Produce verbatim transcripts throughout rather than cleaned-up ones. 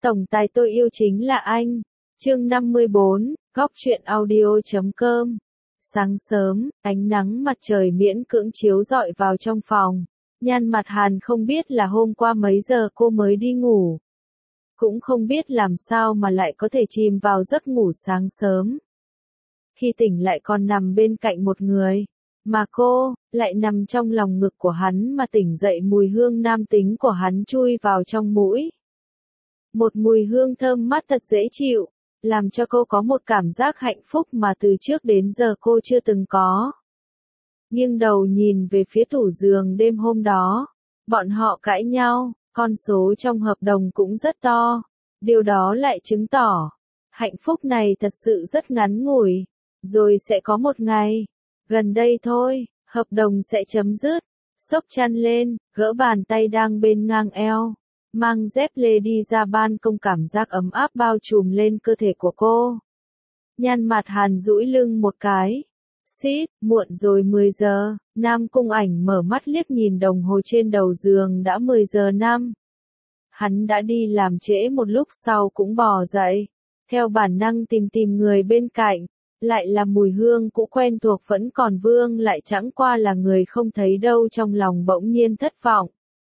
Tổng tài tôi yêu chính là anh. Chương năm mươi bốn, góc truyện audio.com. Sáng sớm, ánh nắng mặt trời miễn cưỡng chiếu rọi vào trong phòng. Nhan Mặt Hàn không biết là hôm qua mấy giờ cô mới đi ngủ. Cũng không biết làm sao mà lại có thể chìm vào giấc ngủ sáng sớm. Khi tỉnh lại còn nằm bên cạnh một người. Mà cô, lại nằm trong lòng ngực của hắn mà tỉnh dậy mùi hương nam tính của hắn chui vào trong mũi. Một mùi hương thơm mát thật dễ chịu, làm cho cô có một cảm giác hạnh phúc mà từ trước đến giờ cô chưa từng có. Nghiêng đầu nhìn về phía tủ giường đêm hôm đó, bọn họ cãi nhau, con số trong hợp đồng cũng rất to, điều đó lại chứng tỏ, hạnh phúc này thật sự rất ngắn ngủi, rồi sẽ có một ngày, gần đây thôi, hợp đồng sẽ chấm dứt. Xốc chăn lên, gỡ bàn tay đang bên ngang eo, mang dép lê đi ra ban công, cảm giác ấm áp bao trùm lên cơ thể của cô. Nhan Mặt Hàn duỗi lưng một cái. Xít, muộn rồi mười giờ, Nam Cung Ảnh mở mắt liếc nhìn đồng hồ trên đầu giường đã mười giờ năm. Hắn đã đi làm trễ một lúc sau cũng bò dậy, theo bản năng tìm tìm người bên cạnh, lại là mùi hương cũ quen thuộc vẫn còn vương lại, chẳng qua là người không thấy đâu, trong lòng bỗng nhiên thất vọng.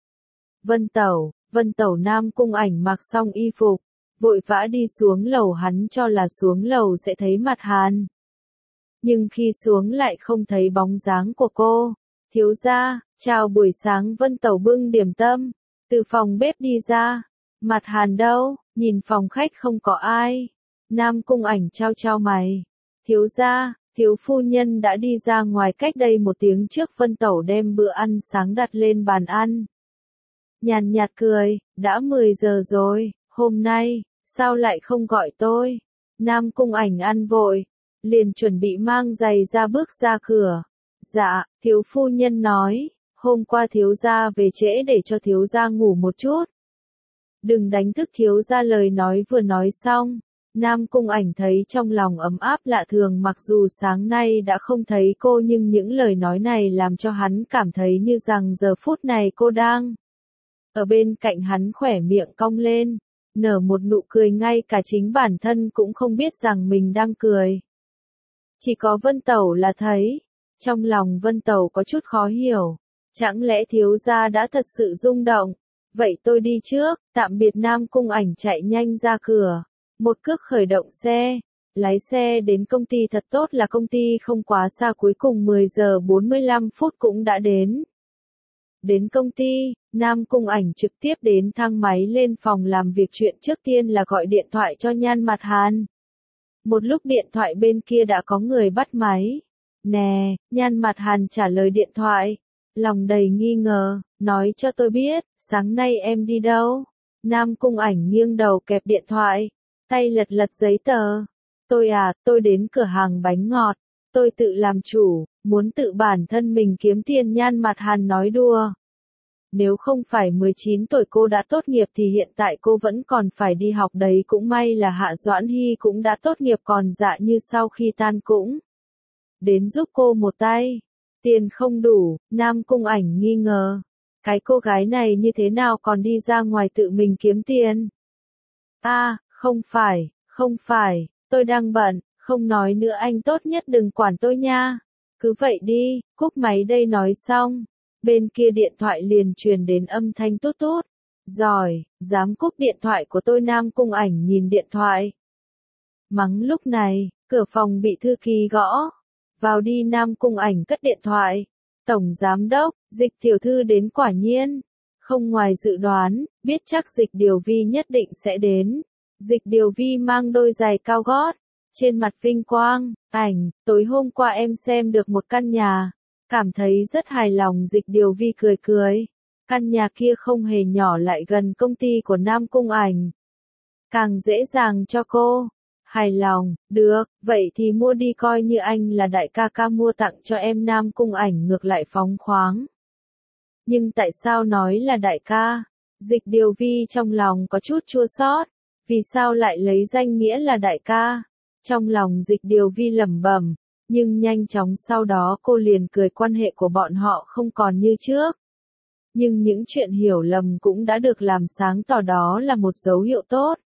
Vân Tẩu, Vân Tẩu. Nam Cung Ảnh mặc xong y phục, vội vã đi xuống lầu, hắn cho là xuống lầu sẽ thấy Mặt Hàn. Nhưng khi xuống lại không thấy bóng dáng của cô. Thiếu gia, chào buổi sáng. Vân Tẩu bưng điểm tâm, từ phòng bếp đi ra. Mặt Hàn đâu? Nhìn phòng khách không có ai. Nam Cung Ảnh trao trao mày. Thiếu gia, thiếu phu nhân đã đi ra ngoài cách đây một tiếng trước. Vân Tẩu đem bữa ăn sáng đặt lên bàn ăn. Nhàn nhạt cười, đã mười giờ rồi, hôm nay, sao lại không gọi tôi? Nam Cung Ảnh ăn vội, liền chuẩn bị mang giày ra bước ra cửa. Dạ, thiếu phu nhân nói, hôm qua thiếu gia về trễ để cho thiếu gia ngủ một chút. Đừng đánh thức thiếu gia. Lời nói vừa nói xong, Nam Cung Ảnh thấy trong lòng ấm áp lạ thường, mặc dù sáng nay đã không thấy cô nhưng những lời nói này làm cho hắn cảm thấy như rằng giờ phút này cô đang ở bên cạnh hắn. Khỏe miệng cong lên, nở một nụ cười ngay cả chính bản thân cũng không biết rằng mình đang cười. Chỉ có Vân Tẩu là thấy. Trong lòng Vân Tẩu có chút khó hiểu. Chẳng lẽ thiếu gia đã thật sự rung động? Vậy tôi đi trước, tạm biệt. Nam Cung Ảnh chạy nhanh ra cửa. Một cước khởi động xe. Lái xe đến công ty, thật tốt là công ty không quá xa, cuối cùng mười giờ bốn mươi lăm phút cũng đã đến. Đến công ty, Nam Cung Ảnh trực tiếp đến thang máy lên phòng làm việc. Chuyện trước tiên là gọi điện thoại cho Nhan Mặt Hàn. Một lúc điện thoại bên kia đã có người bắt máy. Nè, Nhan Mặt Hàn trả lời điện thoại, lòng đầy nghi ngờ, nói cho tôi biết, sáng nay em đi đâu? Nam Cung Ảnh nghiêng đầu kẹp điện thoại, tay lật lật giấy tờ. Tôi à, tôi đến cửa hàng bánh ngọt, tôi tự làm chủ, muốn tự bản thân mình kiếm tiền. Nhan Mặt Hàn nói đùa. Nếu không phải mười chín tuổi cô đã tốt nghiệp thì hiện tại cô vẫn còn phải đi học đấy, cũng may là Hạ Doãn Hy cũng đã tốt nghiệp, còn Dạ Như sau khi tan cũng đến giúp cô một tay. Tiền không đủ, Nam Cung Ảnh nghi ngờ. Cái cô gái này như thế nào còn đi ra ngoài tự mình kiếm tiền? A, à, không phải, không phải, tôi đang bận, không nói nữa, anh tốt nhất đừng quản tôi nha. Cứ vậy đi, cúp máy đây. Nói xong, bên kia điện thoại liền truyền đến âm thanh tút tút. Giỏi, dám cúp điện thoại của tôi. Nam Cung Ảnh nhìn điện thoại, mắng. Lúc này, cửa phòng bị thư ký gõ. Vào đi. Nam Cung Ảnh cất điện thoại. Tổng giám đốc, Dịch tiểu thư đến. Quả nhiên, không ngoài dự đoán, biết chắc Dịch Điều Vi nhất định sẽ đến. Dịch Điều Vi mang đôi giày cao gót, trên mặt vinh quang. Ảnh, tối hôm qua em xem được một căn nhà, cảm thấy rất hài lòng. Dịch Điều Vi cười cười. Căn nhà kia không hề nhỏ, lại gần công ty của Nam Cung Ảnh, càng dễ dàng cho cô. Hài lòng, được, vậy thì mua đi, coi như anh là đại ca ca mua tặng cho em. Nam Cung Ảnh ngược lại phóng khoáng. Nhưng tại sao nói là đại ca? Dịch Điều Vi trong lòng có chút chua xót. Vì sao lại lấy danh nghĩa là đại ca? Trong lòng Dịch Điều Vi lẩm bẩm, nhưng nhanh chóng sau đó cô liền cười, quan hệ của bọn họ không còn như trước. Nhưng những chuyện hiểu lầm cũng đã được làm sáng tỏ, đó là một dấu hiệu tốt.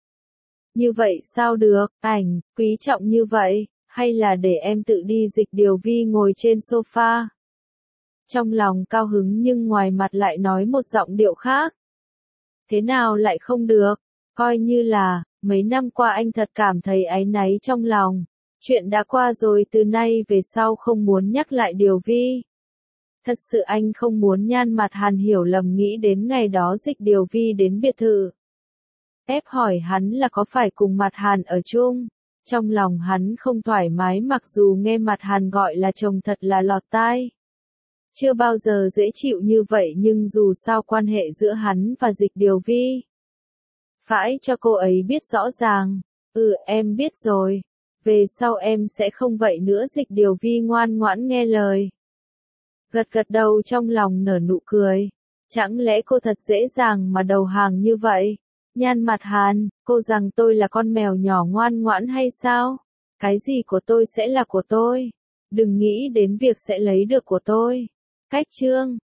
Như vậy sao được, ảnh, quý trọng như vậy, hay là để em tự đi dịch điều vi ngồi trên sofa. Trong lòng cao hứng nhưng ngoài mặt lại nói một giọng điệu khác. Thế nào lại không được, coi như là, mấy năm qua anh thật cảm thấy áy náy trong lòng. Chuyện đã qua rồi từ nay về sau không muốn nhắc lại điều vi. Thật sự anh không muốn Nhan Mặt Hàn hiểu lầm nghĩ đến ngày đó dịch điều vi đến biệt thự. Ép hỏi hắn là có phải cùng Mặt Hàn ở chung. Trong lòng hắn không thoải mái mặc dù nghe Mặt Hàn gọi là chồng thật là lọt tai. Chưa bao giờ dễ chịu như vậy nhưng dù sao quan hệ giữa hắn và dịch điều vi. Phải cho cô ấy biết rõ ràng. Ừ em biết rồi. Về sau em sẽ không vậy nữa dịch điều vi ngoan ngoãn nghe lời. Gật gật đầu trong lòng nở nụ cười. Chẳng lẽ cô thật dễ dàng mà đầu hàng như vậy? Nhan Mặt Hàn, cô rằng tôi là con mèo nhỏ ngoan ngoãn hay sao? Cái gì của tôi sẽ là của tôi. Đừng nghĩ đến việc sẽ lấy được của tôi. Cách chương